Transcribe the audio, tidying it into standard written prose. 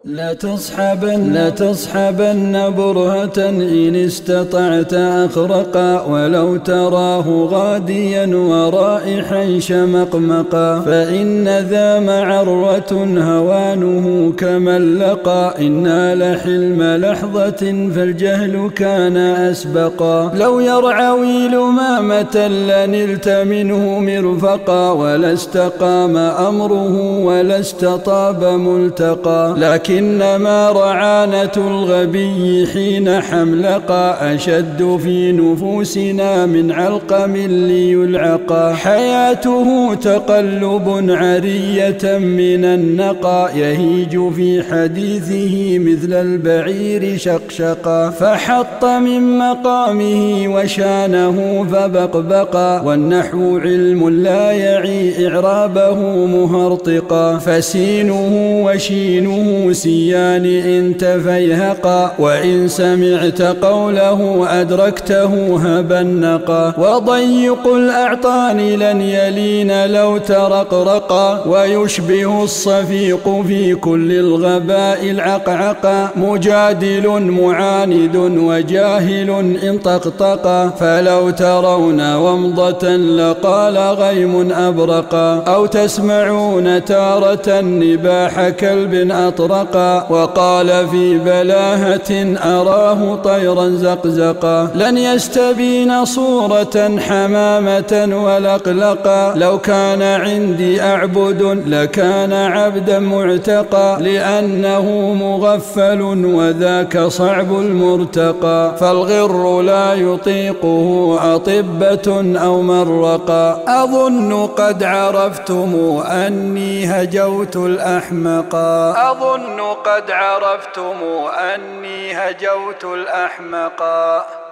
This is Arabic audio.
لا تصحبن برهة إن استطعت أخرقا، ولو تراه غاديا ورائحا شمقمقا، فإن ذا معرة هوانه كمن لقى، إن نال حلم لحظة فالجهل كان أسبقا. لو يرعوي لمامة لنلت منه مرفقا، ولا استقام أمره ولا استطاب ملتقى، لكنما رعانة الغبي حين حملقا أشد في نفوسنا من علقم ليلعقا. حياته تقلب عرية من النقا، يهيج في حديثه مثل البعير شقشقا، فحط من مقامه وشانه فبقبقا، والنحو علم لا يعي إعرابه مهرطقا، فسينه وشينه سيان إن تفيهقا، وإن سمعت قوله أدركته هبنقا، وضيق الأعطان لن يلين لو ترقرقا، ويشبه الصفيق في كل الغباء العقعقا، مجادل معاند وجاهل إن طقطقا، فلو ترون ومضة لقال غيم أبرقا، أو تسمعون تارة نباح كلب أطرقا، وقال في بلاهة أراه طيرا زقزقا، لن يستبين صورة حمامة ولقلقا، لو كان عندي أعبد لكان عبدا معتقا، لأنه مغفل وذاك صعب المرتقى، فالغر لا يطيقه أطبة أو مرقا. أظن قد عرفتم أني هجوت الأحمقا، أظن قد عرفتم أني هجوت الأحمقا.